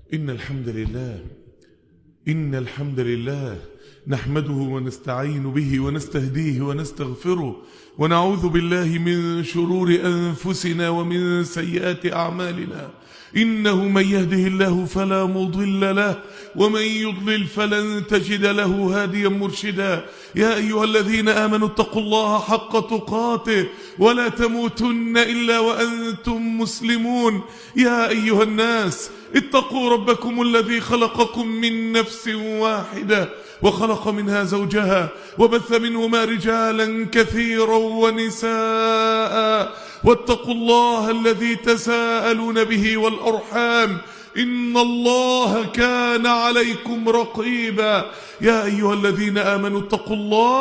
إن الحمد لله نحمده ونستعين به ونستهديه ونستغفره ونعوذ بالله من شرور أنفسنا ومن سيئات أعمالنا. إنه من يهده الله فلا مضل له ومن يضلل فلن تجد له هاديا مرشدا. يا أيها الذين آمنوا اتقوا الله حق تقاته ولا تموتن إلا وأنتم مسلمون. يا أيها الناس اتقوا ربكم الذي خلقكم من نفس واحدة وخلق منها زوجها وبث منهما رجالا كثيرا ونساء واتقوا الله الذي تساءلون به والأرحام إن الله كان عليكم رقيبا. يا أيها الذين آمنوا اتقوا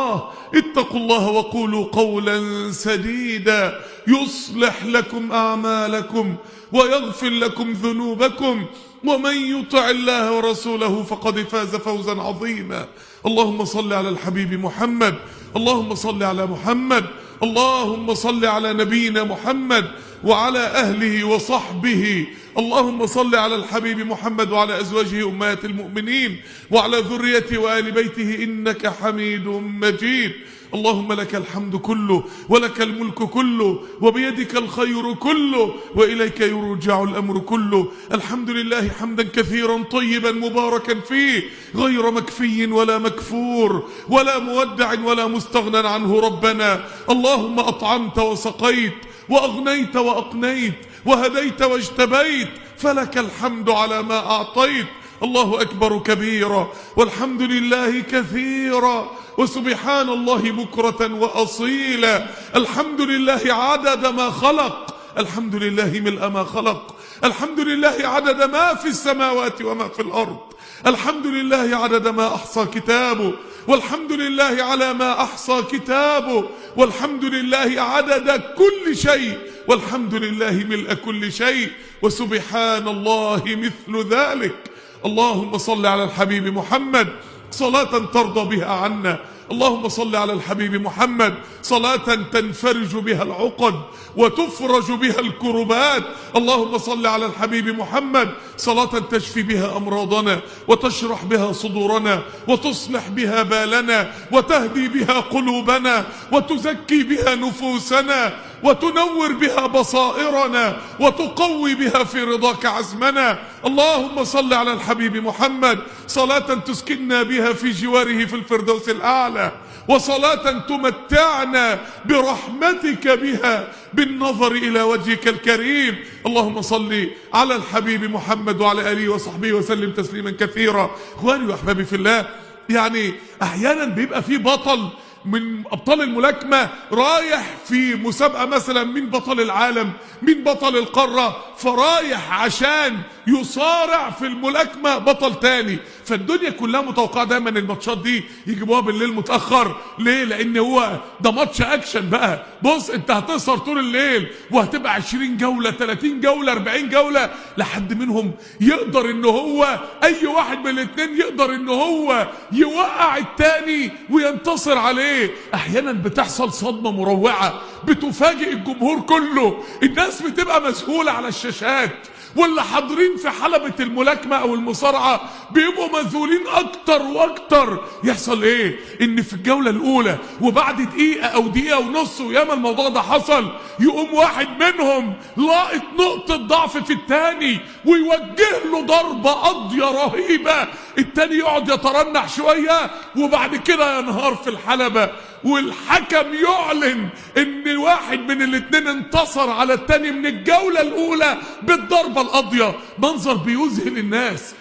الله وقولوا قولا سديدا يصلح لكم أعمالكم ويغفر لكم ذنوبكم ومن يطع الله ورسوله فقد فاز فوزا عظيما. اللهم صل على الحبيب محمد، اللهم صل على محمد، اللهم صل على نبينا محمد وعلى أهله وصحبه. اللهم صل على الحبيب محمد وعلى أزواجه أمهات المؤمنين وعلى ذريته وآل بيته إنك حميد مجيد. اللهم لك الحمد كله ولك الملك كله وبيدك الخير كله وإليك يرجع الأمر كله. الحمد لله حمدا كثيرا طيبا مباركا فيه غير مكفي ولا مكفور ولا مودع ولا مستغنى عنه. ربنا اللهم أطعمت وسقيت وأغنيت وأقنيت وهديت واجتبيت فلك الحمد على ما أعطيت. الله أكبر كبيرا والحمد لله كثيرا وسبحان الله بكرة وأصيلا. الحمد لله عدد ما خلق، الحمد لله ملء ما خلق، الحمد لله عدد ما في السماوات وما في الأرض، الحمد لله عدد ما أحصى كتابه، والحمد لله على ما أحصى كتابه، والحمد لله عدد كل شيء، والحمد لله ملء كل شيء، وسبحان الله مثل ذلك. اللهم صل على الحبيب محمد صلاة ترضى بها عنا. اللهم صل على الحبيب محمد صلاة تنفرج بها العقد وتفرج بها الكربات. اللهم صل على الحبيب محمد صلاة تشفي بها أمراضنا وتشرح بها صدورنا وتصلح بها بالنا وتهدي بها قلوبنا وتزكي بها نفوسنا وتنور بها بصائرنا وتقوي بها في رضاك عزمنا. اللهم صل على الحبيب محمد صلاة تسكننا بها في جواره في الفردوس الأعلى، وصلاة تمتعنا برحمتك بها بالنظر إلى وجهك الكريم. اللهم صل على الحبيب محمد وعلى آله وصحبه وسلم تسليما كثيرا. اخواني واحبابي في الله، يعني احيانا بيبقى في بطل من أبطال الملاكمة رايح في مسابقة مثلا، مين بطل العالم مين بطل القارة، فرايح عشان يصارع في الملاكمة بطل تاني. فالدنيا كلها متوقعة دايما الماتشات دي يجيبوها بالليل متأخر. ليه؟ لأن هو ده ماتش أكشن بقى. بص انت هتسهر طول الليل وهتبقى 20 جولة 30 جولة 40 جولة لحد منهم يقدر ان هو اي واحد من الاثنين يقدر ان هو يوقع التاني وينتصر عليه. احيانا بتحصل صدمة مروعة بتفاجئ الجمهور كله. الناس بتبقى مسهولة على الشاشات، واللي حاضرين في حلبة الملاكمة او المصارعة بيبقوا مذهولين اكتر واكتر. يحصل ايه؟ ان في الجولة الاولى وبعد دقيقة او دقيقة ونص، وياما الموضوع ده حصل، يقوم واحد منهم لاقط نقطة ضعف في التاني ويوجه له ضربة قاضية رهيبة، التاني يقعد يترنح شوية وبعد كده ينهار في الحلبة، والحكم يعلن ان واحد من الاتنين انتصر على التاني من الجولة الاولى بالضربة القاضية. منظر بيذهل الناس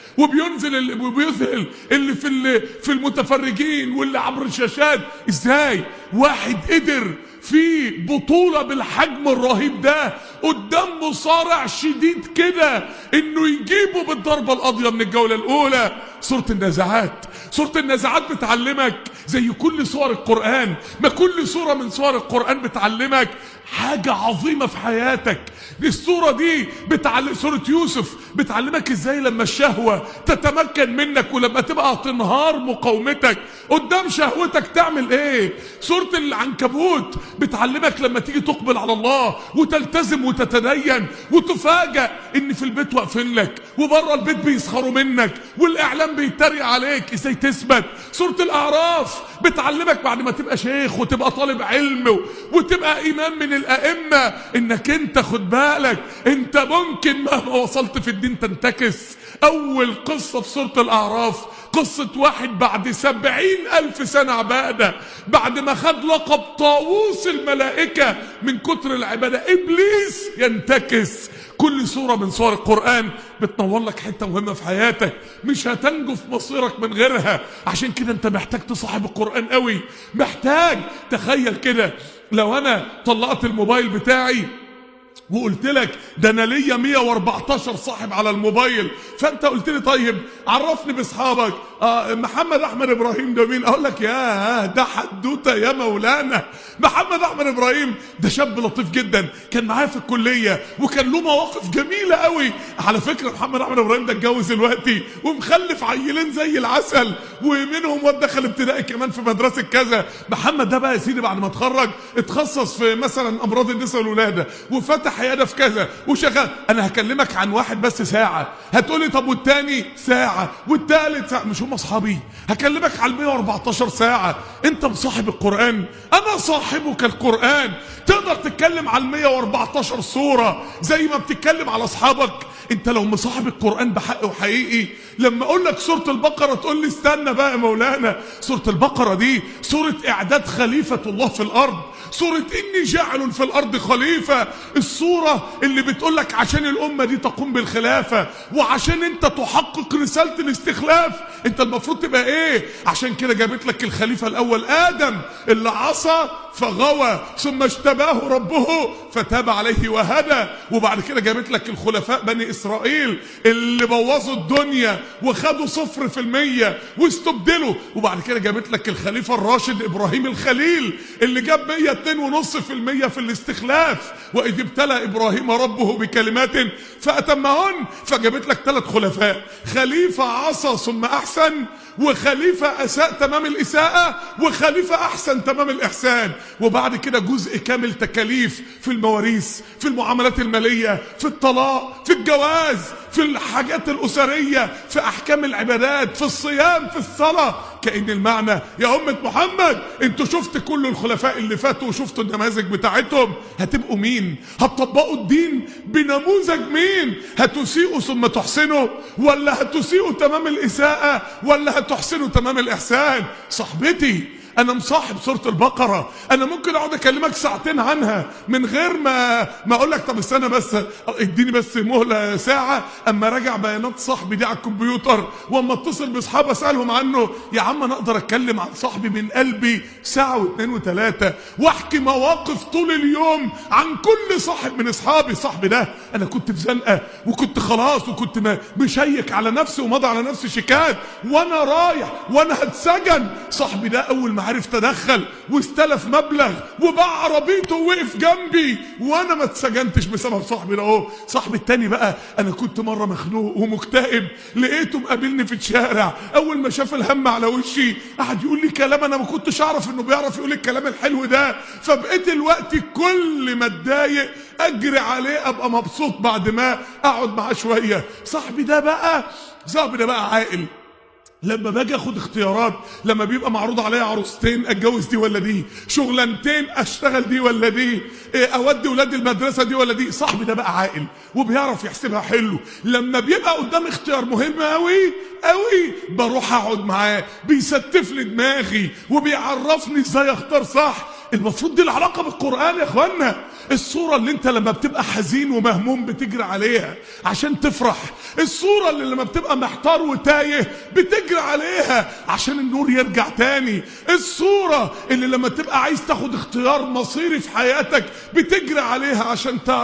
وبيذهل اللي في المتفرجين واللي عبر الشاشات. ازاي واحد قدر في بطولة بالحجم الرهيب ده قدام مصارع شديد كده انه يجيبه بالضربة القاضية من الجولة الاولى؟ سورة النازعات بتعلمك زي كل سور القرآن، ما كل سورة من سور القرآن بتعلمك حاجة عظيمة في حياتك. السورة دي سورة يوسف بتعلمك ازاي لما الشهوة تتمكن منك، ولما تبقى تنهار مقاومتك قدام شهوتك تعمل ايه. سورة العنكبوت بتعلمك لما تيجي تقبل على الله وتلتزم وتتدين وتفاجأ ان في البيت واقفين لك وبره البيت بيسخروا منك والاعلام بيتريق عليك، ازاي تثبت. سورة الاعراف بتعلمك بعد ما تبقى شيخ وتبقى طالب علم وتبقى امام من الائمة انك انت خد بالك انت ممكن مهما وصلت في الدين تنتكس. اول قصة في سورة الاعراف قصة واحد بعد 70,000 سنة عبادة، بعد ما خد لقب طاووس الملائكة من كتر العبادة، ابليس ينتكس. كل سورة من سور القرآن بتنور لك حتة مهمة في حياتك، مش هتنجو في مصيرك من غيرها. عشان كده انت محتاج تصاحب القرآن قوي، محتاج. تخيل كده لو انا طلعت الموبايل بتاعي وقلت لك ده انا ليا 114 صاحب على الموبايل، فانت قلت لي طيب عرفني باصحابك. محمد احمد ابراهيم ده مين؟ اقول لك يا ده حدوته يا مولانا. محمد احمد ابراهيم ده شاب لطيف جدا، كان معايا في الكليه وكان له مواقف جميله قوي. على فكره محمد احمد ابراهيم ده اتجوز دلوقتي ومخلف عيلين زي العسل، ومنهم واد دخل ابتدائي كمان في مدرسه كذا. محمد ده بقى يا سيدي بعد ما اتخرج اتخصص في مثلا امراض النساء والولاده وفتح عياده في كذا وشغال. انا هكلمك عن واحد بس ساعه، هتقولي طب والتاني ساعه والتالت ساعه، مش هم اصحابي؟ هكلمك على 114 ساعه. انت مصاحب القران، انا صاحبك القران. تقدر تتكلم على 114 سوره زي ما بتتكلم على اصحابك. انت لو مصاحب القران بحق وحقيقي، لما اقول لك سوره البقره تقول لي استنى بقى يا مولانا، سوره البقره دي سوره اعداد خليفه الله في الارض، سوره اني جاعل في الارض خليفه، السوره اللي بتقول لك عشان الامه دي تقوم بالخلافه وعشان انت تحقق رساله الاستخلاف انت المفروض تبقى ايه. عشان كده جابت لك الخليفه الاول ادم اللي عصى فغوى ثم اجتباه ربه فتاب عليه وهدى، وبعد كده جابت لك الخلفاء بني اسرائيل اللي بوظوا الدنيا وخدوا 0% واستبدلوا، وبعد كده جابت لك الخليفه الراشد ابراهيم الخليل اللي جاب 102.5% في الاستخلاف، واذ ابتلى ابراهيم ربه بكلمات فاتمهن. فجابت لك 3 خلفاء، خليفه عصى ثم احسن، وخليفه اساء تمام الاساءه، وخليفه احسن تمام الاحسان. وبعد كده جزء كامل تكاليف في المواريث، في المعاملات الماليه، في الطلاق، في الجواز، في الحاجات الاسريه، في احكام العبادات، في الصيام، في الصلاه. كأن المعنى يا أمة محمد انتوا شفتوا كل الخلفاء اللي فاتوا وشفتوا النماذج بتاعتهم، هتبقوا مين؟ هتطبقوا الدين بنموذج مين؟ هتسيئوا ثم تحسنوا، ولا هتسيئوا تمام الإساءة، ولا هتحسنوا تمام الإحسان؟ صاحبتي انا مصاحب سورة البقرة، انا ممكن اقعد اكلمك ساعتين عنها من غير ما اقول لك طب استنى بس اديني بس مهلة ساعة اما راجع بيانات صاحبي دي على الكمبيوتر واما اتصل باصحابي اسالهم عنه. يا عم انا اقدر اتكلم عن صاحبي من قلبي ساعة واثنين وثلاثة واحكي مواقف طول اليوم عن كل صاحب من اصحابي. صاحبي ده انا كنت في زنقة وكنت خلاص وكنت مشيك على نفسي ومضى على نفسي شيكات وانا رايح وانا هتسجن. صاحبي ده اول ما عرف تدخل واستلف مبلغ وباع عربيته ووقف جنبي وانا ما اتسجنتش بسبب صاحبي ده. اهو صاحبي التاني بقى انا كنت مره مخنوق ومكتئب لقيته مقابلني في الشارع، اول ما شاف الهم على وشي قعد يقول لي كلام انا ما كنتش اعرف انه بيعرف يقول الكلام الحلو ده، فبقيت الوقت كل ما اتضايق اجري عليه ابقى مبسوط بعد ما اقعد معاه شويه. صاحبي ده بقى عاقل. لما باجي اخد اختيارات، لما بيبقى معروض عليا عروستين اتجوز دي ولا دي، شغلانتين اشتغل دي ولا دي، اودي ولادي المدرسه دي ولا دي، صاحبي ده بقى عاقل وبيعرف يحسبها حلو. لما بيبقى قدام اختيار مهم قوي قوي بروح اقعد معاه، بيستف لي دماغي وبيعرفني ازاي اختار صح. المفروض دي العلاقه بالقران يا اخوانا. الصوره اللي انت لما بتبقى حزين ومهموم بتجري عليها عشان تفرح، الصوره اللي لما بتبقى محتار وتايه بتجري عليها عشان النور يرجع تاني، الصوره اللي لما تبقى عايز تاخد اختيار مصيري في حياتك بتجري عليها عشان تعرف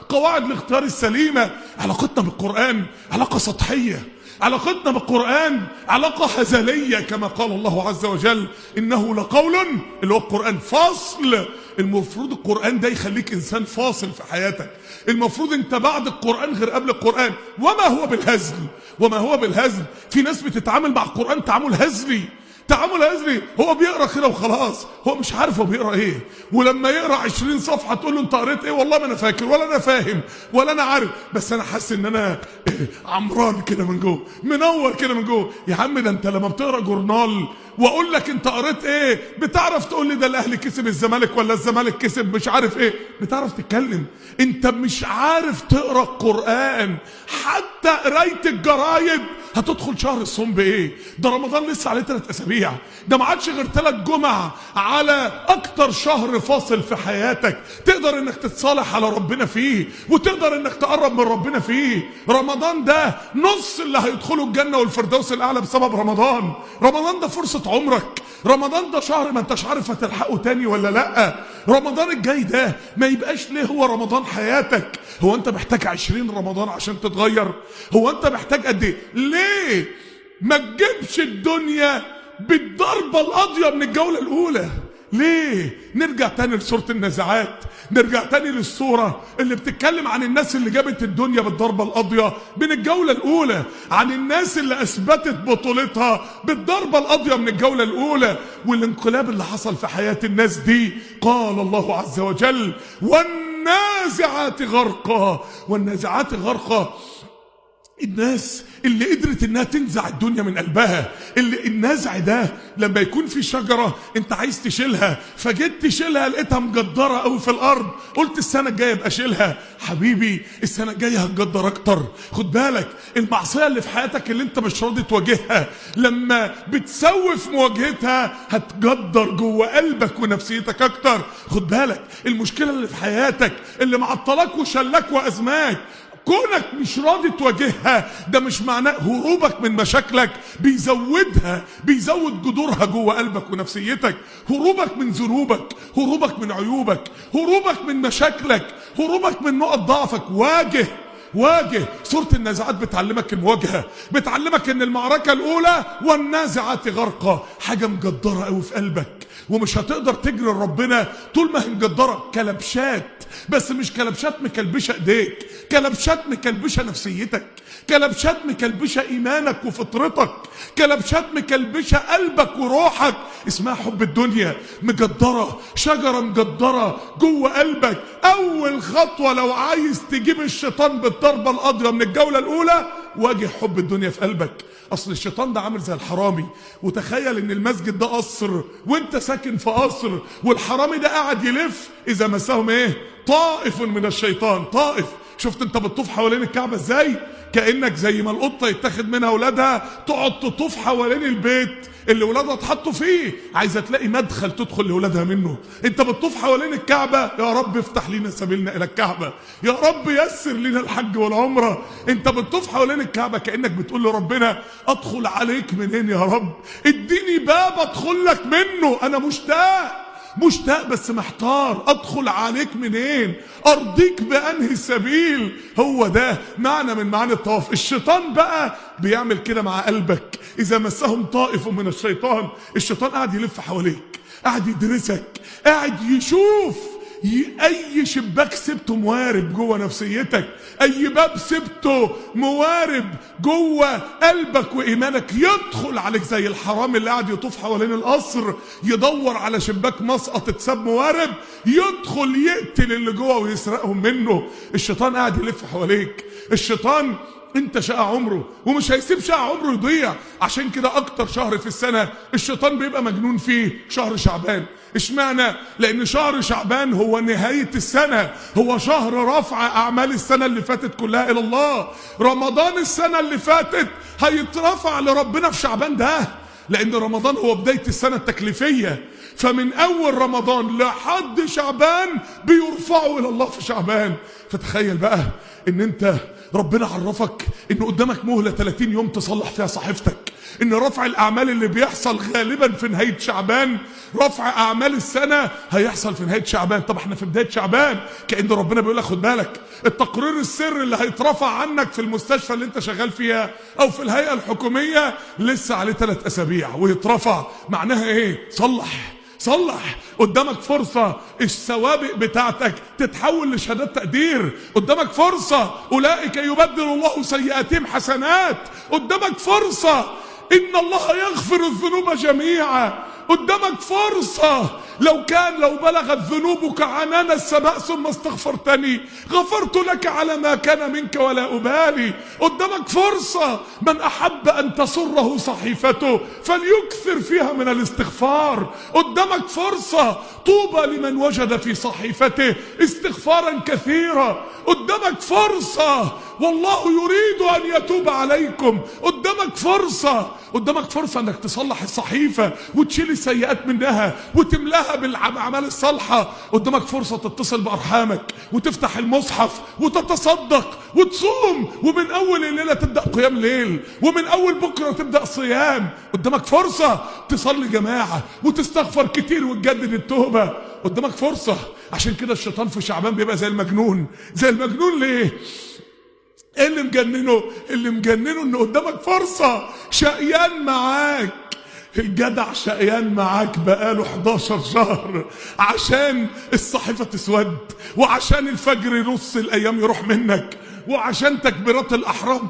قواعد الاختيار السليمة. علاقتنا بالقرآن علاقة سطحية، علاقتنا بالقرآن علاقة هزلية، كما قال الله عز وجل إنه لقول، اللي هو القرآن، فصل. المفروض القرآن ده يخليك إنسان فاصل في حياتك. المفروض أنت بعد القرآن غير قبل القرآن. وما هو بالهزل، وما هو بالهزل. في ناس بتتعامل مع القرآن تعامل هزلي، تعامل هزلي. هو بيقرأ كده وخلاص، هو مش عارف هو بيقرأ ايه. ولما يقرأ 20 صفحة تقول له انت قريت ايه؟ والله ما انا فاكر ولا انا فاهم ولا انا عارف، بس انا حاسس ان انا عمران كده من جوه، منور كده من جوه. يا عم ده انت لما بتقرأ جورنال واقول لك انت قريت ايه بتعرف تقول لي ده الاهلي كسب الزمالك ولا الزمالك كسب مش عارف ايه، بتعرف تتكلم. انت مش عارف تقرأ القرآن. حتى قراية الجرايد هتدخل شهر الصوم بايه؟ ده رمضان لسه عليه 3 اسابيع، ده ما عادش غير 3 جمع على اكتر شهر فاصل في حياتك تقدر انك تتصالح على ربنا فيه وتقدر انك تقرب من ربنا فيه. رمضان ده نص اللي هيدخلوا الجنة والفردوس الاعلى بسبب رمضان. رمضان ده فرصة عمرك. رمضان ده شهر ما انتش عارف هتلحقه تاني ولا لا. رمضان الجاي ده ما يبقاش ليه هو رمضان حياتك. هو انت محتاج 20 رمضان عشان تتغير؟ هو انت محتاج قد ايه؟ ليه ما تجيبش الدنيا بالضربة القاضية من الجولة الأولى؟ ليه؟ نرجع تاني لسورة النازعات، نرجع تاني للسورة اللي بتتكلم عن الناس اللي جابت الدنيا بالضربة القاضية من الجولة الأولى، عن الناس اللي أثبتت بطولتها بالضربة القاضية من الجولة الأولى، والانقلاب اللي حصل في حياة الناس دي. قال الله عز وجل والنازعات غرقا. والنازعات غرقا، الناس اللي قدرت انها تنزع الدنيا من قلبها. اللي النزع ده لما يكون في شجرة انت عايز تشيلها، فجيت تشيلها لقيتها مجدرة قوي في الارض، قلت السنة الجاية ابقى اشيلها. حبيبي السنة الجاية هتجدر اكتر. خد بالك المعصية اللي في حياتك اللي انت مش راضي تواجهها، لما بتسوف مواجهتها هتجدر جوه قلبك ونفسيتك اكتر. خد بالك المشكلة اللي في حياتك اللي معطلك وشلك وازماك، كونك مش راضي تواجهها ده مش معناه هروبك من مشاكلك بيزودها، بيزود جذورها جوه قلبك ونفسيتك. هروبك من ذنوبك، هروبك من عيوبك، هروبك من مشاكلك، هروبك من نقط ضعفك. واجه. سورة النازعات بتعلمك المواجهة، بتعلمك ان المعركة الاولى والنازعات غرقا، حاجة مجدرة قوي في قلبك ومش هتقدر تجري لربنا طول ما هي مجدرة. كلبشات، بس مش كلبشات مكلبشة ايديك، كلبشات مكلبشة نفسيتك، كلبشات مكلبشة ايمانك وفطرتك، كلبشات مكلبشة قلبك وروحك. اسمها حب الدنيا. مجدرة، شجرة مجدرة جوه قلبك. اول خطوة لو عايز تجيب الشيطان بالضربة القاضية من الجولة الاولى، واجه حب الدنيا في قلبك. اصل الشيطان ده عامل زي الحرامي، وتخيل ان المسجد ده قصر وانت ساكن في قصر، والحرامي ده قاعد يلف اذا مسهم ايه؟ طائف من الشيطان. طائف، شفت انت بتطوف حوالين الكعبة ازاي؟ كأنك زي ما القطة يتاخد منها ولادها تقعد تطوف حوالين البيت اللي ولادها اتحطوا فيه، عايزة تلاقي مدخل تدخل لولادها منه. انت بتطوف حوالين الكعبة، يا رب افتح لنا سبيلنا الى الكعبة، يا رب يسر لنا الحج والعمرة. انت بتطوف حوالين الكعبة كأنك بتقول لربنا ادخل عليك منين يا رب؟ اديني باب ادخل لك منه. انا مشتاق بس محتار، ادخل عليك منين؟ ارضيك بانهي سبيل؟ هو ده معنى من معاني الطواف. الشيطان بقى بيعمل كده مع قلبك. اذا مسهم طائف من الشيطان، الشيطان قاعد يلف حواليك، قاعد يدرسك، قاعد يشوف اي شباك سبته موارب جوه نفسيتك، اي باب سبته موارب جوه قلبك وايمانك، يدخل عليك زي الحرامي اللي قاعد يطوف حوالين القصر يدور على شباك مسقط اتساب موارب، يدخل يقتل اللي جوه ويسرقهم منه. الشيطان قاعد يلف حواليك. الشيطان انت شقى عمره ومش هيسيب شقى عمره يضيع. عشان كده اكتر شهر في السنة الشيطان بيبقى مجنون فيه شهر شعبان. اشمعنى؟ لان شهر شعبان هو نهاية السنة، هو شهر رفع اعمال السنة اللي فاتت كلها الى الله. رمضان السنة اللي فاتت هيترفع لربنا في شعبان ده، لان رمضان هو بداية السنة التكليفية، فمن اول رمضان لحد شعبان بيرفعوا الى الله في شعبان. فتخيل بقى ان انت ربنا عرفك ان قدامك مهلة 30 يوم تصلح فيها صحيفتك، ان رفع الاعمال اللي بيحصل غالبا في نهاية شعبان، رفع اعمال السنة هيحصل في نهاية شعبان. طب احنا في بداية شعبان، كأن ربنا بيقول لك خد بالك التقرير السري اللي هيترفع عنك في المستشفى اللي انت شغال فيها او في الهيئة الحكومية لسه عليه 3 أسابيع ويترفع. معناها ايه؟ صلح قدامك فرصة السوابق بتاعتك تتحول لشهادات تقدير، قدامك فرصة أولئك يبدل الله سيئاتهم حسنات، قدامك فرصة إن الله يغفر الذنوب جميعا، قدامك فرصة لو بلغت ذنوبك عنان السماء ثم استغفرتني غفرت لك على ما كان منك ولا أبالي، قدامك فرصة من أحب أن تسره صحيفته فليكثر فيها من الاستغفار، قدامك فرصة طوبى لمن وجد في صحيفته استغفارا كثيرا، قدامك فرصة والله يريد أن يتوب عليكم، قدامك فرصة انك تصلح الصحيفة وتشيل السيئات منها وتملاها بالاعمال الصالحة، قدامك فرصة تتصل بأرحامك وتفتح المصحف وتتصدق وتصوم، ومن اول الليلة تبدأ قيام ليل، ومن اول بكرة تبدأ صيام، قدامك فرصة تصلي جماعة وتستغفر كتير وتجدد التوبة، قدامك فرصة. عشان كده الشيطان في شعبان بيبقى زي المجنون ليه؟ ايه اللي مجننه ان قدامك فرصة، شقيان معاك. الجدع شقيان معاك بقاله 11 شهر عشان الصحيفة تسود، وعشان الفجر نص الايام يروح منك، وعشان تكبيرات الاحرام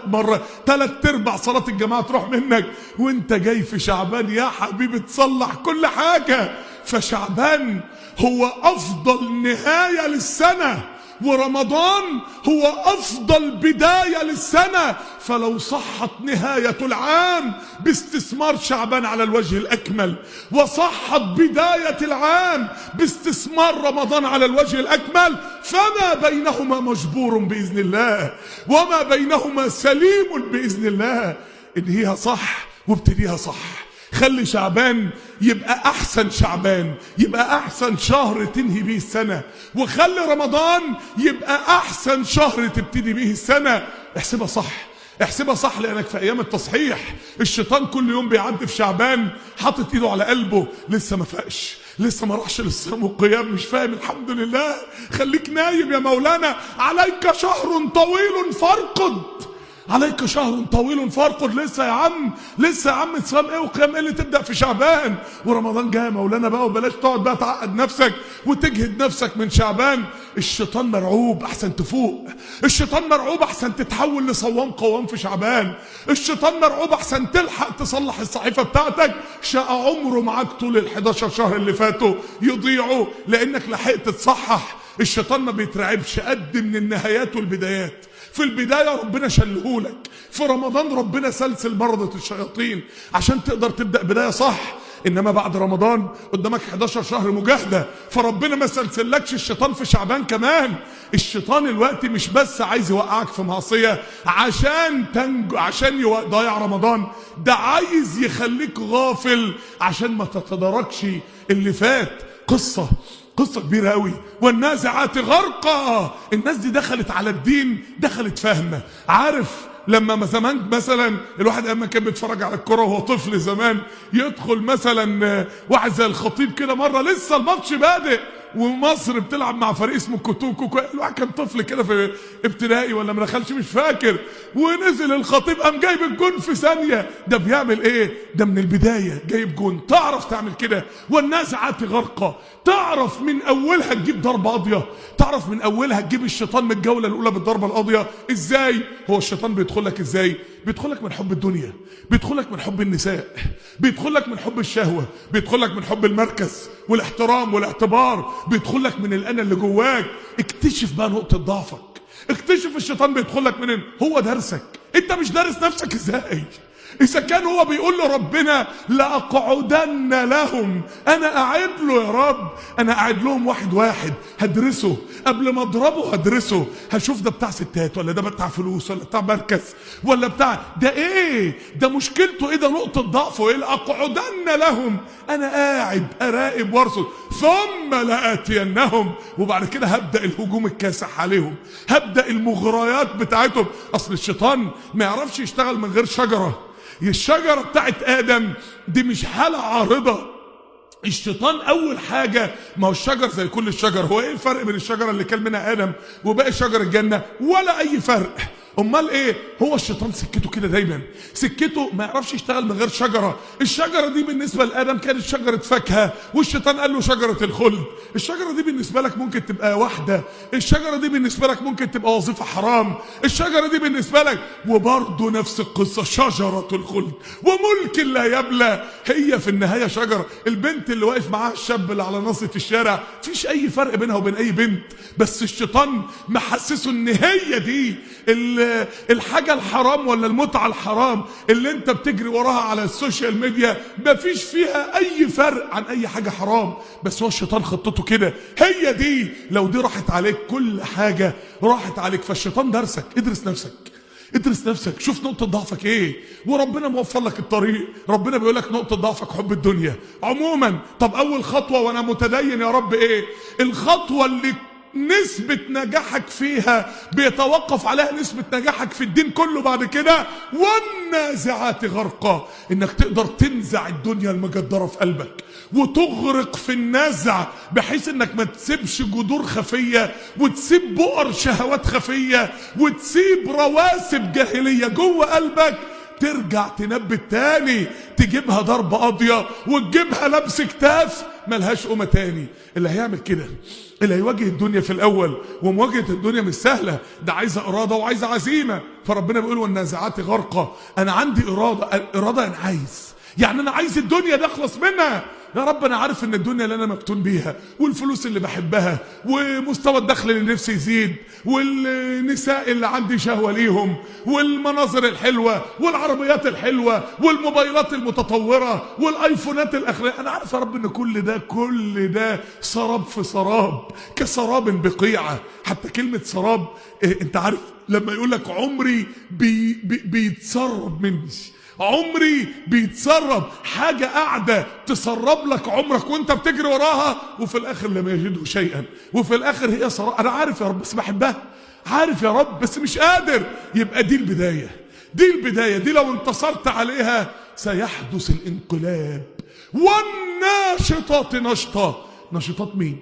3/4 صلاة الجماعة تروح منك، وانت جاي في شعبان يا حبيبي تصلح كل حاجة. فشعبان هو افضل نهاية للسنة، ورمضان هو افضل بداية للسنة، فلو صحت نهاية العام باستثمار شعبان على الوجه الاكمل، وصحت بداية العام باستثمار رمضان على الوجه الاكمل، فما بينهما مجبور باذن الله، وما بينهما سليم باذن الله. انهيها صح وابتديها صح. خلي شعبان يبقى احسن شعبان، يبقى احسن شهر تنهي بيه السنة، وخلي رمضان يبقى احسن شهر تبتدي بيه السنة. احسبها صح لانك في ايام التصحيح. الشيطان كل يوم بيعدي في شعبان حاطط ايده على قلبه، لسه ما فاقش، لسه ما راحش للصيام والقيام، مش فاهم. الحمد لله، خليك نايم يا مولانا. عليك شهر طويل فارقد، عليك شهر طويل فارقد. لسه يا عم صيام ايه وقيام ايه اللي تبدأ في شعبان؟ ورمضان جاي يا مولانا بقى، وبلاش تقعد بقى تعقد نفسك وتجهد نفسك من شعبان. الشيطان مرعوب، احسن تفوق. الشيطان مرعوب، احسن تتحول لصوام قوام في شعبان. الشيطان مرعوب، احسن تلحق تصلح الصحيفة بتاعتك. شقى عمره معاك طول ال11 شهر اللي فاتوا يضيعوا لانك لحقت تصحح. الشيطان ما بيترعبش قد من النهايات والبدايات. في البداية ربنا شلهولك، في رمضان ربنا سلسل مرضة الشياطين عشان تقدر تبدأ بداية صح. انما بعد رمضان قدامك 11 شهر مجاهدة، فربنا ما سلسلكش الشيطان في شعبان كمان. الشيطان الوقت مش بس عايز يوقعك في معصية عشان تنجو، عشان يضيع رمضان، ده عايز يخليك غافل عشان ما تتداركش اللي فات. قصة كبيرة قوي. والنازعات غرقا. الناس دي دخلت على الدين، دخلت فاهمة. عارف لما زمان مثلا الواحد اما كان بيتفرج على الكرة وهو طفل زمان، يدخل مثلا واحد زي الخطيب كده مرة لسه الماتش بادئ ومصر بتلعب مع فريق اسمه كوتوكو، الواحد كان طفل كده في ابتدائي ولا ما دخلش مش فاكر، ونزل الخطيب قام جايب الجون في ثانية. ده بيعمل ايه؟ ده من البداية جايب جون. تعرف تعمل كده. والنازعات غرقا. تعرف من اولها تجيب ضربة قاضية، تعرف من اولها تجيب الشيطان من الجولة الاولى بالضربة القاضية. ازاي؟ هو الشيطان بيدخل لك ازاي؟ بيدخل لك من حب الدنيا، بيدخل لك من حب النساء، بيدخل لك من حب الشهوة، بيدخل لك من حب المركز والاحترام والاعتبار، بيدخل لك من الانا اللي جواك. اكتشف بقى نقطة ضعفك، اكتشف الشيطان بيدخل لك منين. هو درسك، انت مش دارس نفسك ازاي؟ إذا كان هو بيقول لربنا لأقعدن لهم، أنا قاعد له يا رب، أنا قاعد لهم واحد هدرسه قبل ما أضربه، هدرسه هشوف ده بتاع ستات ولا ده بتاع فلوس ولا بتاع مركز ولا بتاع ده إيه، ده مشكلته إيه، ده نقطة ضعفه إيه. لأقعدن لهم، أنا قاعد أراقب وارصد، ثم لآتينهم، وبعد كده هبدأ الهجوم الكاسح عليهم، هبدأ المغريات بتاعتهم. أصل الشيطان ما يعرفش يشتغل من غير شجرة، الشجرة بتاعت آدم دي مش حالة عارضة. الشيطان اول حاجة، ما هو الشجر زي كل الشجر، هو ايه الفرق بين الشجرة اللي كل منها آدم وباقي شجر الجنة؟ ولا اي فرق. امال ايه؟ هو الشيطان سكته كده دايما، سكته ما يعرفش يشتغل من غير شجرة. الشجرة دي بالنسبة لآدم كانت شجرة فاكهة، والشيطان قال له شجرة الخلد. الشجرة دي بالنسبة لك ممكن تبقى واحدة، الشجرة دي بالنسبة لك ممكن تبقى وظيفة حرام، الشجرة دي بالنسبة لك، وبرضه نفس القصة شجرة الخلد وملك لا يبلى. هي في النهاية شجرة. البنت اللي واقف معاها الشاب اللي على ناصية الشارع فيش اي فرق بينها وبين اي بنت، بس الشيطان محسسه ان هي دي الحاجة الحرام ولا المتعة الحرام اللي انت بتجري وراها على السوشيال ميديا، مفيش فيها اي فرق عن اي حاجة حرام. بس هو الشيطان خطته كده، هي دي لو دي راحت عليك كل حاجة راحت عليك. فالشيطان درسك، ادرس نفسك، ادرس نفسك، شوف نقطة ضعفك ايه، وربنا موفر لك الطريق. ربنا بيقول لك نقطة ضعفك حب الدنيا عموما. طب اول خطوة وانا متدين يا رب ايه؟ الخطوة اللي نسبة نجاحك فيها بيتوقف عليها نسبة نجاحك في الدين كله بعد كده، والنازعات غرقا، انك تقدر تنزع الدنيا المجدرة في قلبك وتغرق في النزع، بحيث انك ما تسيبش جذور خفية وتسيب بؤر شهوات خفية وتسيب رواسب جاهلية جوه قلبك، ترجع تنبت تاني، تجيبها ضرب قاضية وتجيبها لبس كتاف ملهاش قومة تاني. اللي هيعمل كده، اللي هيواجه الدنيا في الاول، ومواجهة الدنيا مش سهلة، ده عايزة ارادة وعايزة عزيمة. فربنا بيقول والنازعات غرقا، انا عندي ارادة انا عايز، يعني انا عايز الدنيا ده اخلص منها. يا رب انا عارف ان الدنيا اللي انا مفتون بيها والفلوس اللي بحبها ومستوى الدخل اللي نفسي يزيد والنساء اللي عندي شهوة ليهم والمناظر الحلوة والعربيات الحلوة والموبايلات المتطورة والايفونات الاخرى، انا عارف يا رب ان كل ده سراب في سراب، كسراب بقيعة. حتى كلمة سراب انت عارف لما يقول لك عمري بيتسرب مني، عمري بيتسرب، حاجة قاعدة تسرب لك عمرك وانت بتجري وراها، وفي الاخر لم يجده شيئا، وفي الاخر هي سراب. انا عارف يا رب بس بحبها، عارف يا رب بس مش قادر. يبقى دي البداية، دي البداية، دي لو انتصرت عليها سيحدث الانقلاب. والناشطات نشطة. نشطات مين؟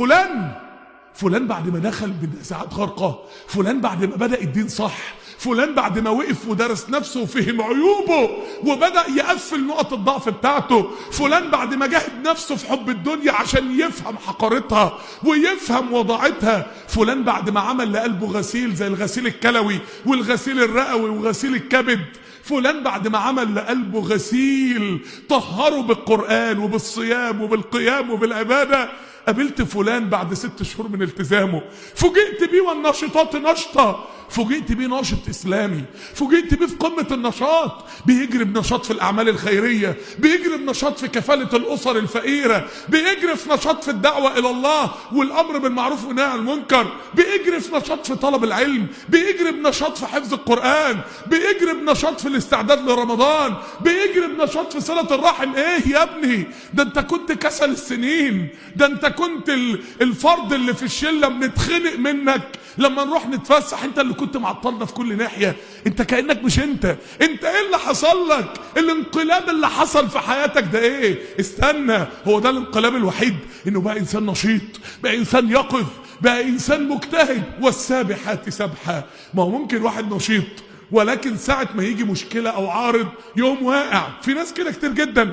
فلان بعد ما دخل بنزاعات غرقة، فلان بعد ما بدأ الدين صح، فلان بعد ما وقف ودرس نفسه وفهم عيوبه وبدأ يقفل نقط الضعف بتاعته، فلان بعد ما جاهد نفسه في حب الدنيا عشان يفهم حقارتها ويفهم وضاعتها، فلان بعد ما عمل لقلبه غسيل زي الغسيل الكلوي والغسيل الرئوي وغسيل الكبد، فلان بعد ما عمل لقلبه غسيل طهره بالقرآن وبالصيام وبالقيام وبالعبادة. قابلت فلان بعد 6 شهور من التزامه، فوجئت بيه والناشطات نشطة، فوجئت بيه ناشط اسلامي، فوجئت بيه في قمة النشاط، بيجري بنشاط في الاعمال الخيرية، بيجري بنشاط في كفالة الاسر الفقيرة، بيجري في نشاط في الدعوة الى الله والامر بالمعروف والنهي عن المنكر، بيجري في نشاط في طلب العلم، بيجري بنشاط في حفظ القرآن، بيجري بنشاط في الاستعداد لرمضان، بيجري بنشاط في صلة الرحم. ايه يا ابني ده انت كنت كسل السنين، ده انت كنت الفرد اللي في الشلة بنتخنق منك لما نروح نتفسح، انت اللي كنت معطلنا في كل ناحية، انت كأنك مش انت ايه اللي حصل لك؟ الانقلاب اللي حصل في حياتك ده ايه؟ استنى، هو ده الانقلاب الوحيد؟ انه بقى انسان نشيط، بقى انسان يقظ، بقى انسان مجتهد. والسابحات سبحا. ما هو ممكن واحد نشيط ولكن ساعة ما يجي مشكلة او عارض يوم واقع. في ناس كده كتير جدا،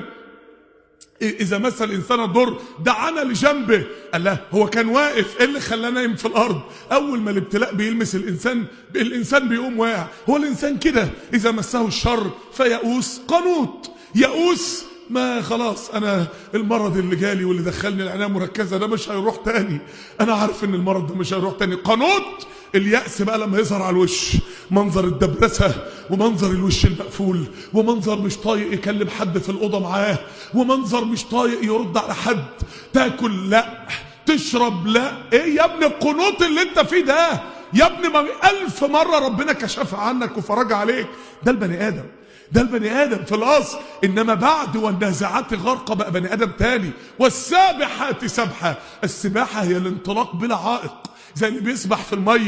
إذا مس الإنسان الضر دعانا لجنبه. قال لا، هو كان واقف، إيه اللي خلاه نايم في الأرض؟ أول ما الابتلاء بيلمس الإنسان بيقوم واقع. هو الإنسان كده، إذا مسه الشر فيئوس قنوط. يئوس، ما خلاص أنا المرض اللي جالي واللي دخلني العناية مركزة ده مش هيروح تاني، أنا عارف إن المرض ده مش هيروح تاني. قنوط. اليأس بقى لما يظهر على الوش، منظر الدبرسة ومنظر الوش المقفول ومنظر مش طايق يكلم حد في الأوضة معاه ومنظر مش طايق يرد على حد. تاكل لا، تشرب لا. ايه يا ابني القنوط اللي انت فيه ده يا ابني؟ ما 1000 مرة ربنا كشف عنك وفرج عليك. ده البني آدم، ده البني آدم في الأصل. إنما بعد والنازعات غرقة بقى بني آدم تاني. والسابحات سبحة. السباحة هي الانطلاق بلا عائق، زي اللي بيسبح في المية.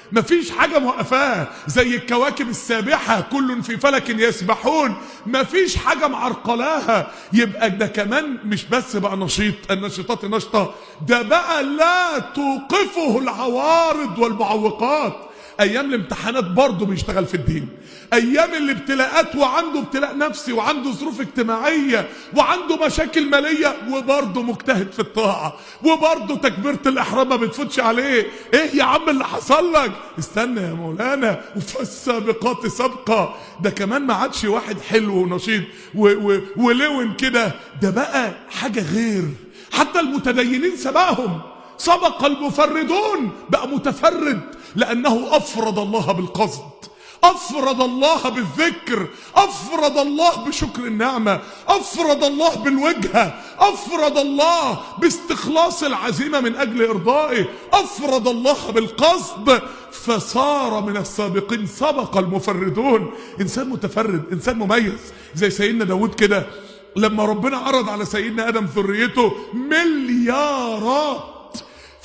مفيش حاجة موقفاه، زي الكواكب السابحة كل في فلك يسبحون، مفيش حاجة معرقلاها. يبقى ده كمان مش بس بقى نشيط، النشيطات نشطة، ده بقى لا توقفه العوارض والمعوقات. ايام الامتحانات برضه بيشتغل في الدين، ايام الابتلاءات وعنده ابتلاء نفسي وعنده ظروف اجتماعية وعنده مشاكل مالية، وبرضه مجتهد في الطاعة، وبرضه تكبيرة الاحرام ما بتفوتش عليه. ايه يا عم اللي حصل لك؟ استنى يا مولانا، وفالسابقات سبقة. ده كمان ما عادش واحد حلو ونشيط ولون كده، ده بقى حاجة غير. حتى المتدينين سبقهم، سبق المفردون، بقى متفرد لأنه أفرد الله بالقصد، أفرد الله بالذكر، أفرد الله بشكر النعمة، أفرد الله بالوجهة، أفرد الله باستخلاص العزيمة من أجل إرضائه، أفرد الله بالقصد، فصار من السابقين. سبق المفردون. إنسان متفرد، إنسان مميز، زي سيدنا داود كده لما ربنا عرض على سيدنا آدم ذريته مليارات،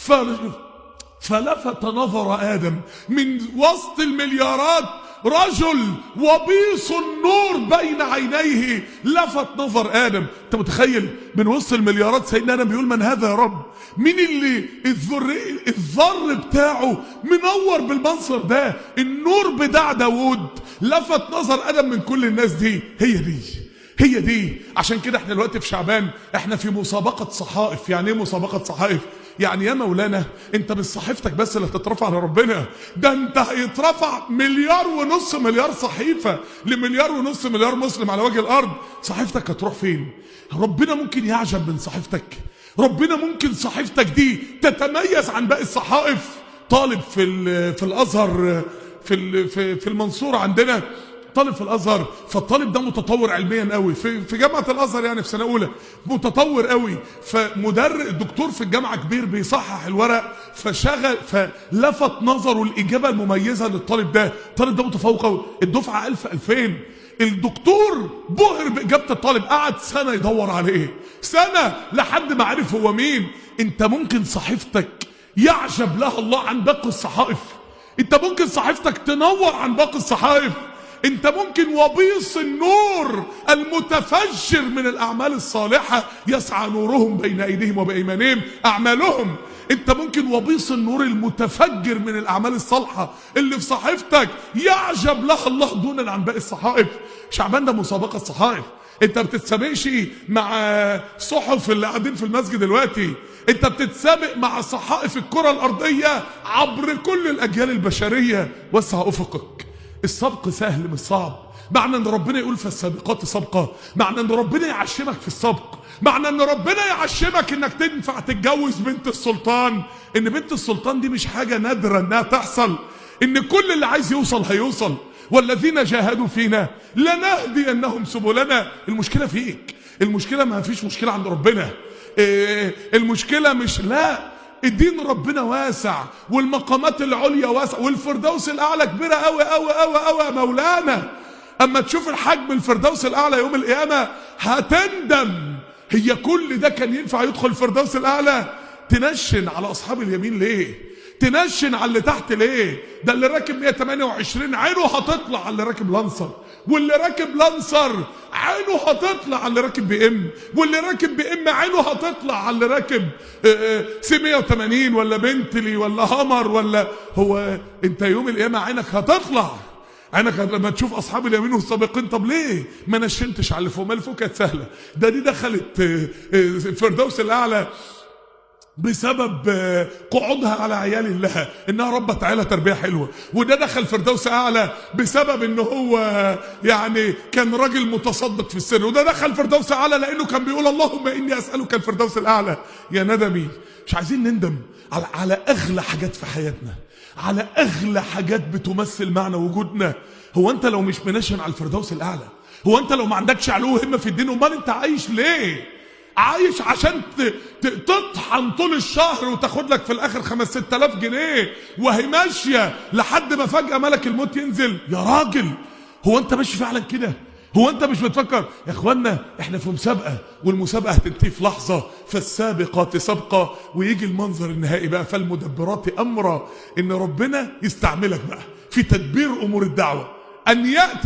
فلفت نظر آدم من وسط المليارات رجل وبيص النور بين عينيه، لفت نظر آدم. انت متخيل من وسط المليارات سيدنا آدم بيقول من هذا يا رب؟ مين اللي الذر بتاعه منور بالمنظر ده؟ النور بتاع داود لفت نظر آدم من كل الناس دي. هي دي. عشان كده احنا دلوقتي في شعبان، احنا في مسابقة صحائف. يعني ايه مسابقة صحائف؟ يعني يا مولانا انت مش صحيفتك بس اللي هتترفع لربنا، ده انت هيترفع 1.5 مليار صحيفة ل1.5 مليار مسلم على وجه الارض. صحيفتك هتروح فين؟ ربنا ممكن يعجب من صحيفتك، ربنا ممكن صحيفتك دي تتميز عن باقي الصحائف. طالب في الازهر في المنصورة عندنا، طالب في الازهر، فالطالب ده متطور علميا قوي في جامعه الازهر، يعني في سنه اولى، متطور قوي. الدكتور في الجامعه كبير بيصحح الورق، فلفت نظره الاجابه المميزه للطالب ده. الطالب ده متفوق قوي، الدفعه 2000. الدكتور بهر باجابه الطالب، قعد سنه يدور عليه، سنه لحد ما عرف هو مين. انت ممكن صحيفتك يعجب لها الله عن باقي الصحائف، انت ممكن صحيفتك تنور عن باقي الصحائف، انت ممكن وبيص النور المتفجر من الاعمال الصالحة يسعى نورهم بين ايديهم وبايمانهم اعمالهم. انت ممكن وبيص النور المتفجر من الاعمال الصالحة اللي في صحيفتك يعجب لها الله دونا عن باقي الصحائف. شعبان ده مسابقة صحائف. انت بتتسابقش مع صحف اللي قاعدين في المسجد دلوقتي، انت بتتسابق مع صحائف الكرة الارضية عبر كل الاجيال البشرية. وسع افقك. السبق سهل مش صعب. معنى ان ربنا يقول فالسابقات سبقة، معنى ان ربنا يعشمك في السبق، معنى ان ربنا يعشمك انك تنفع تتجوز بنت السلطان، ان بنت السلطان دي مش حاجة نادرة انها تحصل، ان كل اللي عايز يوصل هيوصل. والذين جاهدوا فينا لنهدينهم سبلنا. المشكلة فيك، المشكلة ما فيش مشكلة عند ربنا. المشكلة مش، لا، الدين ربنا واسع والمقامات العليا واسع والفردوس الاعلى كبيره قوي قوي قوي قوي يا مولانا. اما تشوف الحجم الفردوس الاعلى يوم القيامه هتندم. هي كل ده كان ينفع يدخل الفردوس الاعلى؟ تنشن على اصحاب اليمين ليه؟ تنشن على اللي تحت ليه؟ ده اللي راكب 128 عينه هتطلع على اللي راكب لانسر، واللي راكب لانسر عينه هتطلع على اللي راكب بي ام، واللي راكب بي ام عينه هتطلع على اللي راكب سي 180 ولا بنتلي ولا هامر ولا. هو انت يوم القيامه عينك هتطلع، عينك لما تشوف اصحاب اليمين والسابقين. طب ليه ما نشنتش على اللي فوق؟ ما اللي فوق كانت سهله. دي دخلت الفردوس الاعلى بسبب قعودها على عيال الله، انها ربت عيالها تربيه حلوه. وده دخل فردوس اعلى بسبب ان هو يعني كان راجل متصدق في السر. وده دخل فردوس اعلى لانه كان بيقول اللهم اني اسالك الفردوس الاعلى. يا ندمي، مش عايزين نندم على اغلى حاجات في حياتنا، على اغلى حاجات بتمثل معنى وجودنا. هو انت لو مش منشن على الفردوس الاعلى، هو انت لو ما عندكش علو همه في الدين، امال انت عايش ليه؟ عايش عشان تطحن طول الشهر وتاخد لك في الاخر 5-6 آلاف جنيه وهي ماشيه لحد ما فجأة ملك الموت ينزل؟ يا راجل، هو انت ماشي فعلا كده؟ هو انت مش بتفكر يا اخوانا احنا في مسابقة والمسابقة هتنتهي في لحظة، فالسابقات سبقة، ويجي المنظر النهائي بقى فالمدبرات امرا، ان ربنا يستعملك بقى في تدبير امور الدعوة، ان يأتي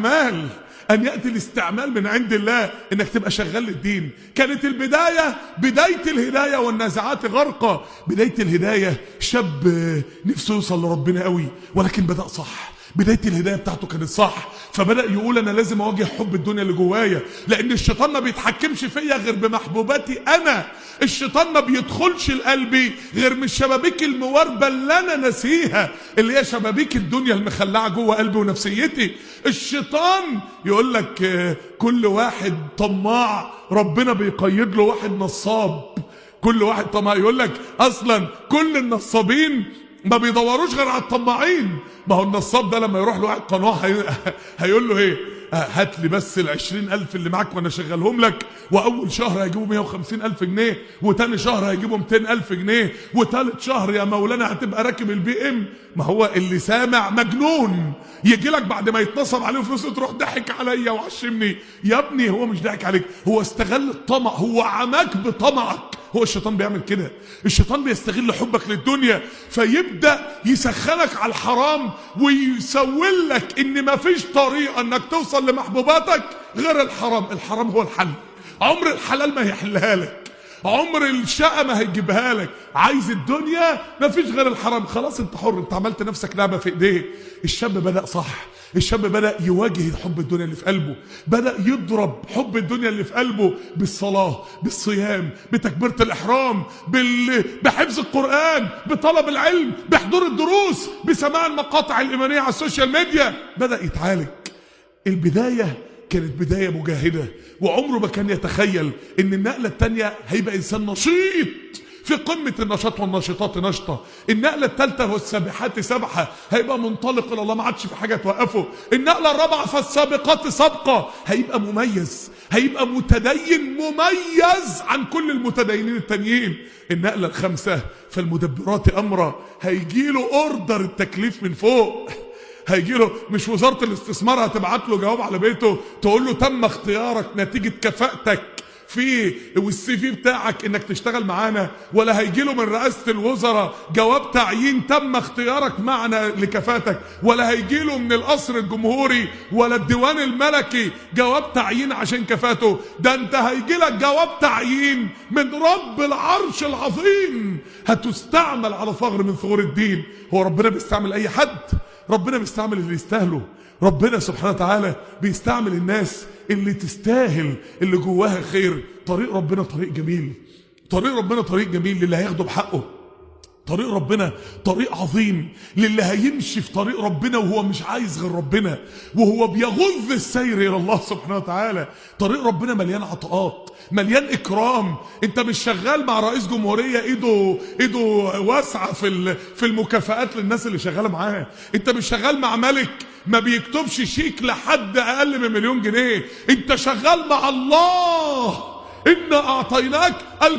الاستعمال من عند الله، انك تبقى شغال للدين. كانت البداية بداية الهداية والنازعات غرقة. بداية الهداية شاب نفسه يوصل لربنا قوي ولكن بدأ صح، بداية الهداية بتاعته كانت صح، فبدأ يقول انا لازم اواجه حب الدنيا اللي جوايا، لان الشيطان ما بيتحكمش فيا غير بمحبوباتي انا. الشيطان ما بيدخلش لقلبي غير من الشبابيك المواربة اللي انا ناسيها، اللي هي شبابيك الدنيا المخلعة جوه قلبي ونفسيتي. الشيطان يقول لك كل واحد طماع ربنا بيقيد له واحد نصاب. كل واحد طماع، يقول لك اصلا كل النصابين ما بيدوروش غير على الطماعين. ما هو النصاب ده لما يروح لواحد قناع هيقول له ايه؟ هات لي بس ال20,000 اللي معاك وانا اشغلهم لك، واول شهر هيجيبوا 150,000 جنيه، وتاني شهر هيجيبوا 200,000 جنيه، وتالت شهر يا مولانا هتبقى راكب البي ام. ما هو اللي سامع مجنون، يجي لك بعد ما يتنصب عليه فلوس تروح ضحك عليا وعشمني. يا ابني هو مش ضحك عليك، هو استغل الطمع، هو عماك بطمعك. هو الشيطان بيعمل كده، الشيطان بيستغل حبك للدنيا فيبدأ يسخنك على الحرام ويسول لك ان مفيش طريقة انك توصل لمحبوباتك غير الحرام. الحرام هو الحل، عمر الحلال ما هيحلها لك، عمر الشقة ما هيجيبها لك. عايز الدنيا مفيش غير الحرام، خلاص انت حر، انت عملت نفسك لعبة في ايديه. الشاب بدأ صح، الشاب بدأ يواجه حب الدنيا اللي في قلبه، بدأ يضرب حب الدنيا اللي في قلبه بالصلاة، بالصيام، بتكبيرة الإحرام، بحفظ القرآن، بطلب العلم، بحضور الدروس، بسماع المقاطع الإيمانية على السوشيال ميديا. بدأ يتعالج. البداية كانت بداية مجاهدة، وعمره ما كان يتخيل ان النقلة التانية هيبقى انسان نشيط في قمة النشاط، والنشاطات نشطة. النقلة الثالثة والسابحات سبحة، هيبقى منطلق إلى الله، ما عادش في حاجة توقفه. النقلة الرابعة فالسابقات سبقة، هيبقى مميز، هيبقى متدين مميز عن كل المتدينين التانيين. النقلة الخامسة فالمدبرات أمرا، هيجيله أوردر التكليف من فوق، هيجيله مش وزارة الاستثمار هتبعت له جواب على بيته تقول له تم اختيارك نتيجة كفاءتك في والسي في بتاعك انك تشتغل معانا، ولا هيجيله من رئاسة الوزراء جواب تعيين تم اختيارك معنا لكفاءتك، ولا هيجيله من القصر الجمهوري ولا الديوان الملكي جواب تعيين عشان كفاءته. ده انت هيجيلك جواب تعيين من رب العرش العظيم، هتستعمل على ثغر من ثغور الدين. هو ربنا بيستعمل اي حد؟ ربنا بيستعمل اللي يستاهله. ربنا سبحانه وتعالى بيستعمل الناس اللي تستاهل، اللي جواها خير. طريق ربنا طريق جميل، طريق ربنا طريق جميل للي هياخده بحقه. طريق ربنا طريق عظيم للي هيمشي في طريق ربنا وهو مش عايز غير ربنا، وهو بيغض السير الى الله سبحانه وتعالى. طريق ربنا مليان عطاءات، مليان اكرام. انت مش شغال مع رئيس جمهورية ايده واسعة في المكافآت للناس اللي شغالة معاه. انت مش شغال مع ملك ما بيكتبش شيك لحد اقل من 1,000,000 جنيه. انت شغال مع الله. إنا أعطيناك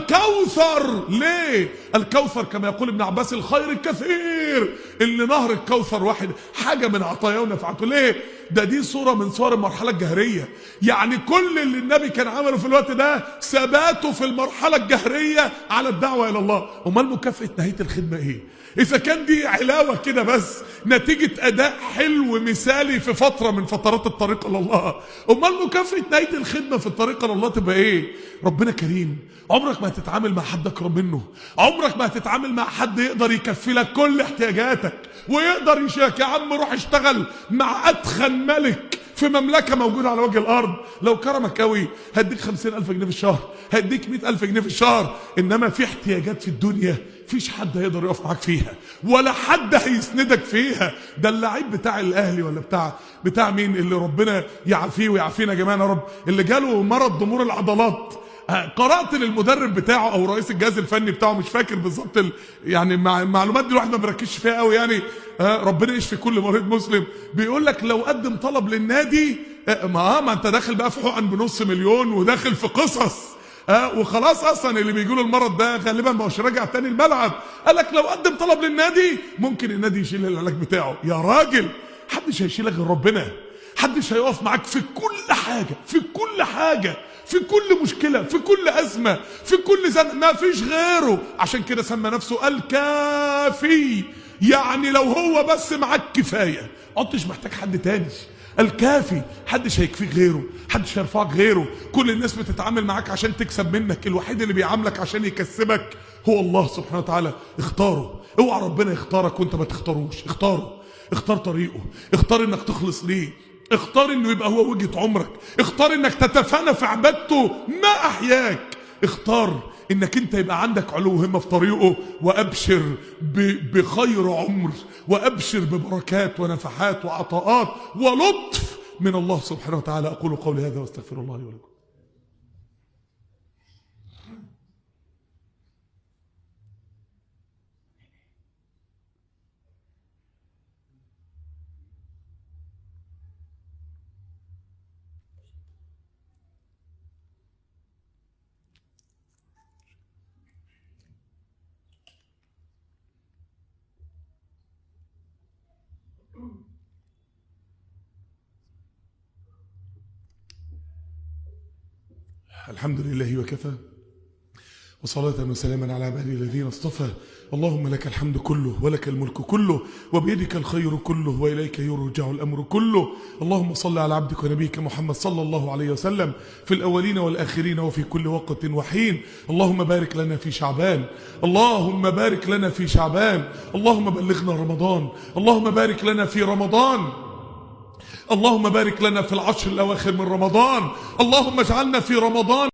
الكوثر. ليه؟ الكوثر كما يقول ابن عباس الخير الكثير، اللي نهر الكوثر واحد حاجة من عطاياه ونفعته. ليه؟ دي صورة من صور المرحلة الجهرية. يعني كل اللي النبي كان عمله في الوقت ده ثباته في المرحلة الجهرية على الدعوة إلى الله. أمال مكافأة نهاية الخدمة إيه؟ إذا كان دي علاوة كده بس نتيجة أداء حلو مثالي في فترة من فترات الطريق إلى الله، أمال مكافأة نهاية الخدمة في الطريق إلى الله تبقى إيه؟ ربنا كريم، عمرك ما هتتعامل مع حد أكرم منه، عمرك ما هتتعامل مع حد يقدر يكفي لك كل احتياجاتك ويقدر يشاك. يا عم روح اشتغل مع أدخن ملك في مملكة موجودة على وجه الأرض، لو كرمك قوي هديك 50,000 جنيه في الشهر، هديك 100,000 جنيه في الشهر. إنما في احتياجات في الدنيا فيش حد هيقدر يقف معاك فيها، ولا حد هيسندك فيها. ده اللعيب بتاع الأهلي ولا بتاع مين اللي ربنا يعافيه ويعافينا جميعا يا رب، اللي جاله مرض ضمور العضلات، قرأت للمدرب بتاعه او رئيس الجهاز الفني بتاعه، مش فاكر بالظبط يعني المعلومات دي الواحد ما بيركزش فيها قوي يعني، ربنا يشفي كل مريض مسلم. بيقول لك لو قدم طلب للنادي ما انت داخل بقى في حقن بنص مليون وداخل في قصص وخلاص، اصلا اللي بيجيله المرض ده غالبا ما هوش راجع تاني الملعب. قال لك لو قدم طلب للنادي ممكن النادي يشيل العلاج بتاعه. يا راجل محدش هيشيلك غير ربنا، محدش هيقف معاك في كل كل حاجة، في كل حاجة، في كل مشكلة، في كل أزمة، في كل زنقة، ما فيش غيره. عشان كده سمى نفسه الكافي، يعني لو هو بس معاك كفاية، عدتش محتاج حد تاني. الكافي، حدش هيكفيك غيره، حدش هيرفعك غيره. كل الناس بتتعامل معاك عشان تكسب منك، الوحيد اللي بيعاملك عشان يكسبك هو الله سبحانه وتعالى. اختاره، اوعى ربنا يختارك وانت ما تختاروش. اختاره، اختار طريقه، اختار انك تخلص ليه، اختار انه يبقى هو وجهة عمرك، اختار انك تتفانى في عبادته ما احياك، اختار انك انت يبقى عندك علو همة في طريقه. وابشر بخير عمر، وابشر ببركات ونفحات وعطاءات ولطف من الله سبحانه وتعالى. اقول قولي هذا واستغفر الله لي ولكم. الحمد لله وكفى، وصلاة وسلاما على عباده الذين اصطفى. اللهم لك الحمد كله، ولك الملك كله، وبيدك الخير كله، وإليك يرجع الأمر كله. اللهم صل على عبدك ونبيك محمد صلى الله عليه وسلم في الأولين والآخرين وفي كل وقت وحين. اللهم بارك لنا في شعبان، اللهم بارك لنا في شعبان، اللهم بلغنا رمضان، اللهم بارك لنا في رمضان، اللهم بارك لنا في العشر الأواخر من رمضان، اللهم اجعلنا في رمضان